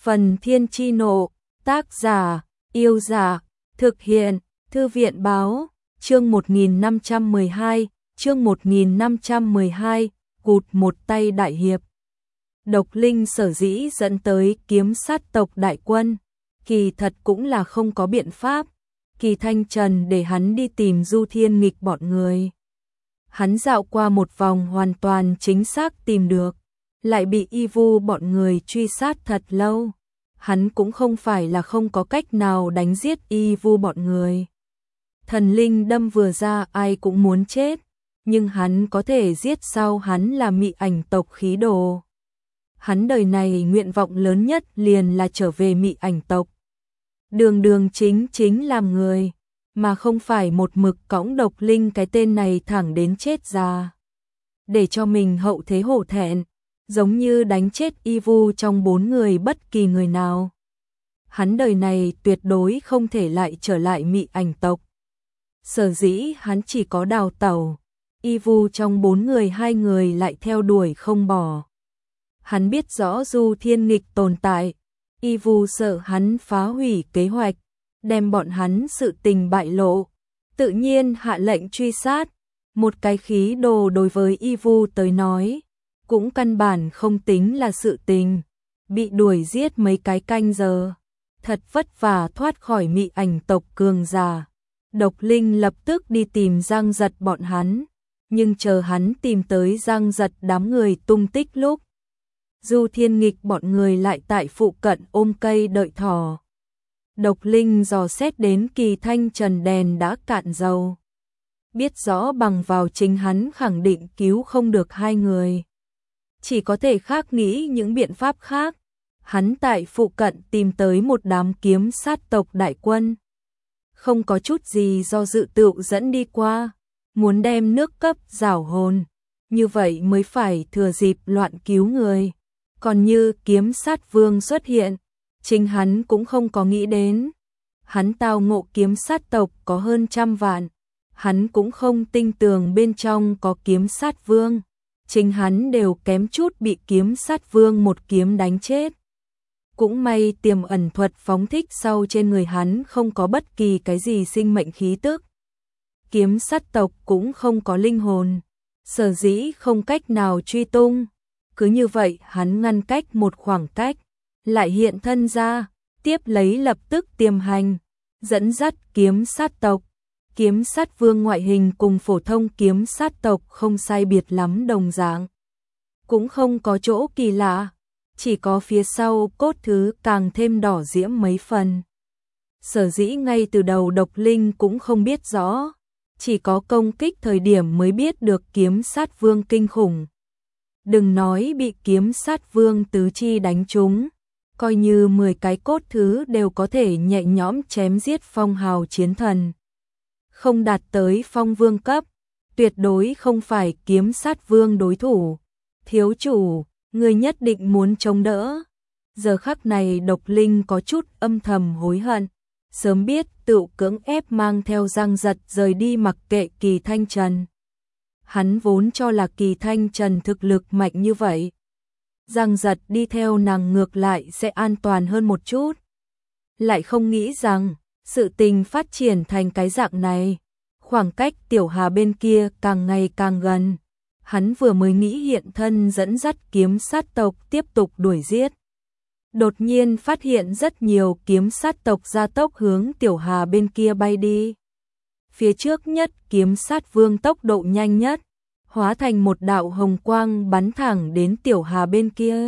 Phần Thiên Chi Nộ, tác giả, Yêu Giả, thực hiện, Thư viện Báo, chương 1512, chương 1512, cụt một tay đại hiệp. Độc Linh sở dĩ dẫn tới kiếm sát tộc đại quân, kỳ thật cũng là không có biện pháp, Kỳ Thanh Trần để hắn đi tìm Du Thiên Nghịch bọn người. Hắn dạo qua một vòng hoàn toàn chính xác tìm được, lại bị Y Vu bọn người truy sát thật lâu. Hắn cũng không phải là không có cách nào đánh giết Y Vu bọn người. Thần linh đâm vừa ra ai cũng muốn chết, nhưng hắn có thể giết sau hắn là Mị Ảnh tộc khí đồ. Hắn đời này nguyện vọng lớn nhất liền là trở về Mị Ảnh tộc. Đường đường chính làm người, mà không phải một mực cõng Độc Linh cái tên này thẳng đến chết già. Để cho mình hậu thế hổ thẹn, giống như đánh chết Y Vu trong 4 người bất kỳ người nào. Hắn đời này tuyệt đối không thể lại trở lại Mị Ảnh tộc. Sở dĩ hắn chỉ có đào tẩu, Y Vu trong 4 người 2 người lại theo đuổi không bỏ. Hắn biết rõ Du Thiên Nghịch tồn tại, Y Vu sợ hắn phá hủy kế hoạch, đem bọn hắn sự tình bại lộ, tự nhiên hạ lệnh truy sát. Một cái khí đồ đối với Y Vu tới nói, cũng căn bản không tính là sự tình, bị đuổi giết mấy cái canh giờ, thật vất vả thoát khỏi Mị Ảnh tộc cường giả. Độc Linh lập tức đi tìm Giang Giật bọn hắn, nhưng chờ hắn tìm tới Giang Giật đám người tung tích lúc, Du Thiên Nghịch bọn người lại tại phụ cận ôm cây đợi thỏ. Độc Linh dò xét đến Kỳ Thanh Trần đèn đã cạn dầu, biết rõ bằng vào chính hắn khẳng định cứu không được 2 người. Chỉ có thể khác nghĩ những biện pháp khác. Hắn tại phụ cận tìm tới một đám kiếm sát tộc đại quân. Không có chút gì do dự tựu dẫn đi qua, muốn đem nước cấp giảo hồn, như vậy mới phải thừa dịp loạn cứu người. Còn như kiếm sát vương xuất hiện, chính hắn cũng không có nghĩ đến. Hắn tao ngộ kiếm sát tộc có hơn 100 vạn, hắn cũng không tin tưởng bên trong có kiếm sát vương. Chính hắn đều kém chút bị kiếm sát vương một kiếm đánh chết. Cũng may tiềm ẩn thuật phóng thích sau trên người hắn không có bất kỳ cái gì sinh mệnh khí tức. Kiếm sát tộc cũng không có linh hồn, sở dĩ không cách nào truy tung. Cứ như vậy hắn ngăn cách một khoảng cách, lại hiện thân ra, tiếp lấy lập tức tiềm hành, dẫn dắt kiếm sát tộc. Kiếm sát vương ngoại hình cùng phổ thông kiếm sát tộc không sai biệt lắm đồng dạng. Cũng không có chỗ kỳ lạ, chỉ có phía sau cốt thứ càng thêm đỏ diễm mấy phần. Sở dĩ ngay từ đầu Độc Linh cũng không biết rõ, chỉ có công kích thời điểm mới biết được kiếm sát vương kinh khủng. Đừng nói bị kiếm sát vương tứ chi đánh trúng, coi như 10 cái cốt thứ đều có thể nhẹ nhõm chém giết phong hào chiến thần. Không đạt tới phong vương cấp, tuyệt đối không phải kiếm sát vương đối thủ. Thiếu chủ, người nhất định muốn chống đỡ. Giờ khắc này Độc Linh có chút âm thầm hối hận, sớm biết tựu cưỡng ép mang theo Giang Giật rời đi mặc kệ Kỳ Thanh Trần. Hắn vốn cho là Kỳ Thanh Trần thực lực mạnh như vậy, Giang Giật đi theo nàng ngược lại sẽ an toàn hơn một chút. Lại không nghĩ rằng sự tình phát triển thành cái dạng này, khoảng cách Tiểu Hà bên kia càng ngày càng gần. Hắn vừa mới nghĩ hiện thân dẫn dắt kiếm sát tộc tiếp tục đuổi giết, đột nhiên phát hiện rất nhiều kiếm sát tộc gia tốc hướng Tiểu Hà bên kia bay đi. Phía trước nhất kiếm sát vương tốc độ nhanh nhất, hóa thành một đạo hồng quang bắn thẳng đến Tiểu Hà bên kia.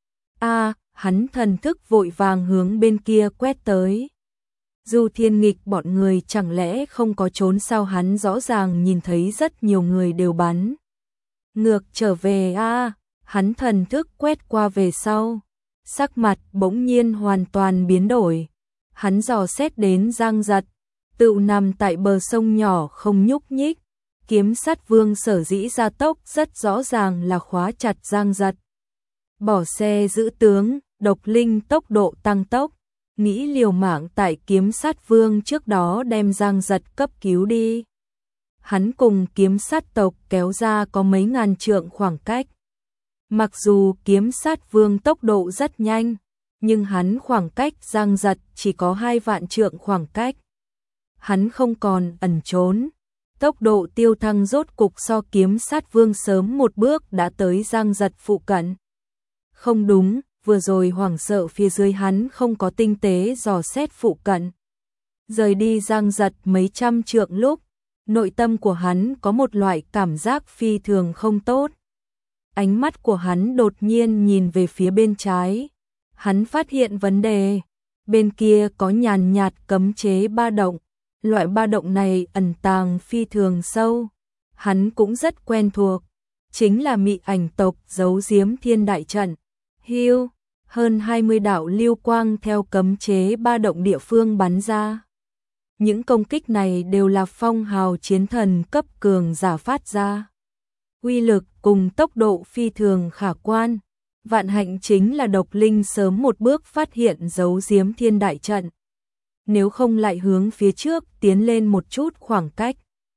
Hắn thần thức vội vàng hướng bên kia quét tới. Du Thiên Nghịch bọn người chẳng lẽ không có trốn sao? Hắn rõ ràng nhìn thấy rất nhiều người đều bắn ngược trở về. Hắn thần thức quét qua về sau, sắc mặt bỗng nhiên hoàn toàn biến đổi. Hắn dò xét đến Giang Giật, tựu nằm tại bờ sông nhỏ không nhúc nhích. Kiếm sát vương sở dĩ gia tốc rất rõ ràng là khóa chặt Giang Giật. Bỏ xe giữ tướng, Độc Linh tốc độ tăng tốc, nghĩ liều mạng tại kiếm sát vương trước đó đem Giang Giật cấp cứu đi. Hắn cùng kiếm sát tộc kéo ra có mấy ngàn trượng khoảng cách. Mặc dù kiếm sát vương tốc độ rất nhanh, nhưng hắn khoảng cách Giang Giật chỉ có 2 vạn trượng khoảng cách. Hắn không còn ẩn trốn, tốc độ tiêu thăng rốt cục so Kiếm Sát Vương sớm một bước đã tới Giang Giật phụ cận. Không đúng, vừa rồi hoảng sợ phía dưới hắn không có tinh tế dò xét phụ cận. Rời đi Giang Giật mấy trăm trượng lúc, nội tâm của hắn có một loại cảm giác phi thường không tốt. Ánh mắt của hắn đột nhiên nhìn về phía bên trái. Hắn phát hiện vấn đề, bên kia có nhàn nhạt cấm chế ba động. Loại ba động này ẩn tàng phi thường sâu. Hắn cũng rất quen thuộc, chính là Mị Ảnh tộc giấu giếm thiên đại trận. Hiu, hơn 20 đạo lưu quang theo cấm chế ba động địa phương bắn ra. Những công kích này đều là phong hào chiến thần cấp cường giả phát ra. Uy lực cùng tốc độ phi thường khả quan. Vạn hạnh chính là Độc Linh sớm một bước phát hiện giấu giếm thiên đại trận. Nếu không lại hướng phía trước tiến lên một chút khoảng cách.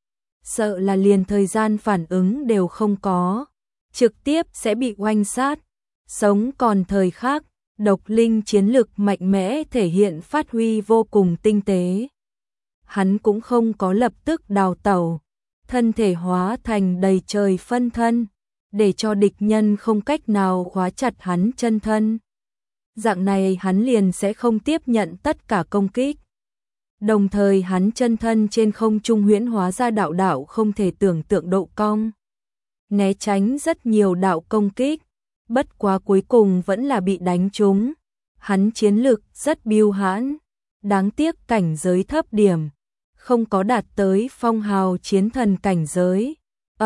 Sợ là liền thời gian phản ứng đều không có. Trực tiếp sẽ bị oanh sát. Sống còn thời khắc, Độc Linh chiến lực mạnh mẽ thể hiện phát huy vô cùng tinh tế. Hắn cũng không có lập tức đào tẩu, thân thể hóa thành đầy trời phân thân, để cho địch nhân không cách nào khóa chặt hắn chân thân. Dạng này hắn liền sẽ không tiếp nhận tất cả công kích. Đồng thời hắn chân thân trên không trung huyễn hóa ra đạo đạo không thể tưởng tượng độ cong. Né tránh rất nhiều đạo công kích, bất quá cuối cùng vẫn là bị đánh trúng. Hắn chiến lực rất biêu hãn, đáng tiếc cảnh giới thấp điểm, không có đạt tới phong hào chiến thần cảnh giới.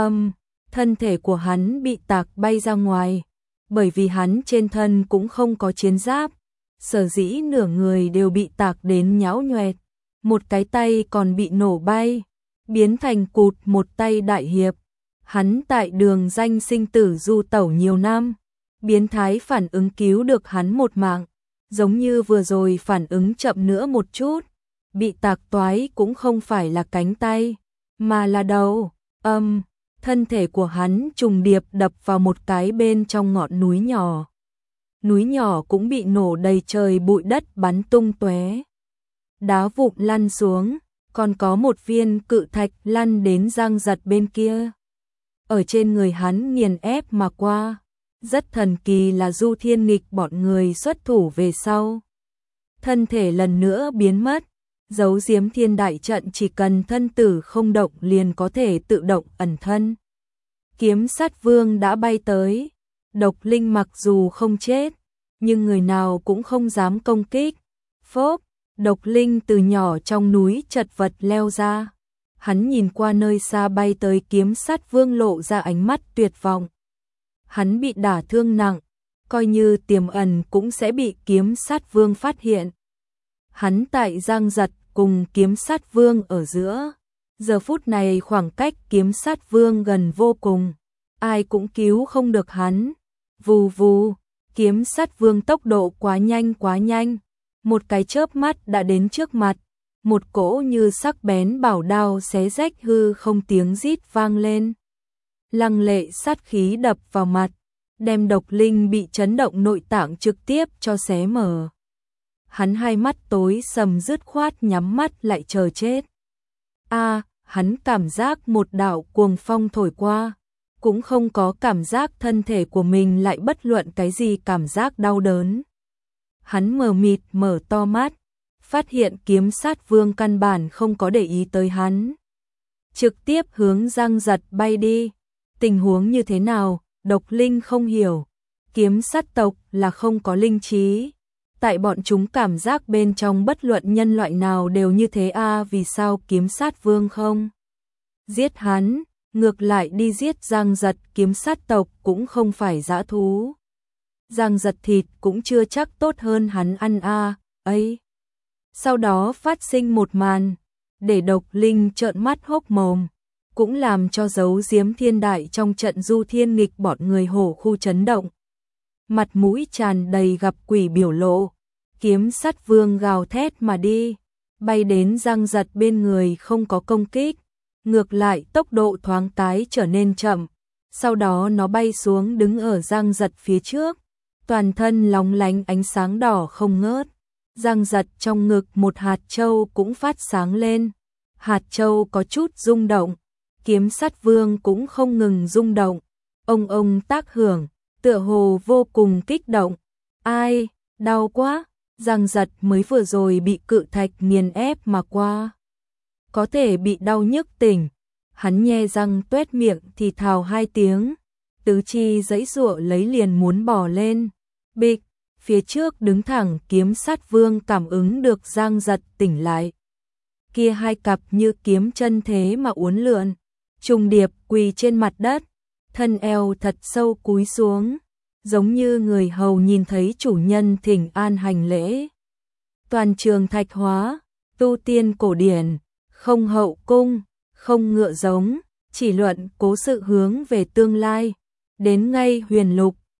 Thân thể của hắn bị tạc bay ra ngoài, bởi vì hắn trên thân cũng không có chiến giáp, sở dĩ nửa người đều bị tạc đến nhão nhoẹt, một cái tay còn bị nổ bay, biến thành cụt một tay đại hiệp. Hắn tại đường danh sinh tử du tẩu nhiều năm, biến thái phản ứng cứu được hắn một mạng, giống như vừa rồi phản ứng chậm nữa một chút, bị tạc toái cũng không phải là cánh tay, mà là đầu. Thân thể của hắn trùng điệp đập vào một cái bên trong ngọn núi nhỏ. Núi nhỏ cũng bị nổ đầy trời bụi đất bắn tung tóe. Đá vụn lăn xuống, còn có một viên cự thạch lăn đến Giang Giật bên kia. Ở trên người hắn nghiền ép mà qua. Rất thần kỳ là Du Thiên Nghịch bọn người xuất thủ về sau. Thân thể lần nữa biến mất. Giấu giếm thiên đại trận chỉ cần thân tử không động liền có thể tự động ẩn thân. Kiếm Sát Vương đã bay tới. Độc Linh mặc dù không chết, nhưng người nào cũng không dám công kích. Phốp, Độc Linh từ nhỏ trong núi chật vật leo ra. Hắn nhìn qua nơi xa bay tới Kiếm Sát Vương lộ ra ánh mắt tuyệt vọng. Hắn bị đả thương nặng, coi như tiềm ẩn cũng sẽ bị Kiếm Sát Vương phát hiện. Hắn tại Giang Giật cùng Kiếm Sát Vương ở giữa. Giờ phút này khoảng cách Kiếm Sát Vương gần vô cùng, ai cũng cứu không được hắn. Vù vù, Kiếm Sát Vương tốc độ quá nhanh, một cái chớp mắt đã đến trước mặt, một cỗ như sắc bén bảo đao xé rách hư không tiếng rít vang lên. Lăng lệ sát khí đập vào mặt, đem Độc Linh bị chấn động nội tạng trực tiếp cho xé mở. Hắn hai mắt tối sầm dứt khoát nhắm mắt lại chờ chết. Hắn cảm giác một đạo cuồng phong thổi qua, cũng không có cảm giác thân thể của mình lại bất luận cái gì cảm giác đau đớn. Hắn mờ mịt mở to mắt, phát hiện Kiếm Sát Vương căn bản không có để ý tới hắn. Trực tiếp hướng Giang Giật bay đi. Tình huống như thế nào, Độc Linh không hiểu. Kiếm sát tộc là không có linh trí. Tại bọn chúng cảm giác bên trong bất luận nhân loại nào đều như thế vì sao Kiếm Sát Vương không giết hắn, ngược lại đi giết Giang Giật. Kiếm sát tộc cũng không phải dã thú. Giang Giật thịt cũng chưa chắc tốt hơn hắn ăn ấy. Sau đó phát sinh một màn, để Độc Linh trợn mắt hốc mồm, cũng làm cho giấu giếm thiên đại trong trận Du Thiên Nghịch bọn người hổ khu chấn động. Mặt mũi tràn đầy gặp quỷ biểu lộ, Kiếm Sát Vương gào thét mà đi, bay đến Giang Giật bên người không có công kích, ngược lại tốc độ thoáng cái trở nên chậm, sau đó nó bay xuống đứng ở Giang Giật phía trước, toàn thân lóng lánh ánh sáng đỏ không ngớt. Giang giật trong ngực một hạt châu cũng phát sáng lên. Hạt châu có chút rung động, kiếm sắt vương cũng không ngừng rung động. Ông tác hưởng, tựa hồ vô cùng kích động. Ai, đau quá, Giang giật mới vừa rồi bị cự thạch nghiền ép mà qua. Có thể bị đau nhức tỉnh. Hắn nhe răng tuét miệng thì thào hai tiếng. Tứ chi giãy giụa lấy liền muốn bò lên. Bịch, phía trước đứng thẳng kiếm sát vương cảm ứng được Giang giật tỉnh lại. Kia hai cặp như kiếm chân thế mà uốn lượn, trùng điệp quỳ trên mặt đất, thân eo thật sâu cúi xuống, giống như người hầu nhìn thấy chủ nhân thỉnh an hành lễ. Toàn trường thạch hóa, tu tiên cổ điển, không hậu cung, không ngựa giống, chỉ luận cố sự hướng về tương lai. Đến ngay huyền lục,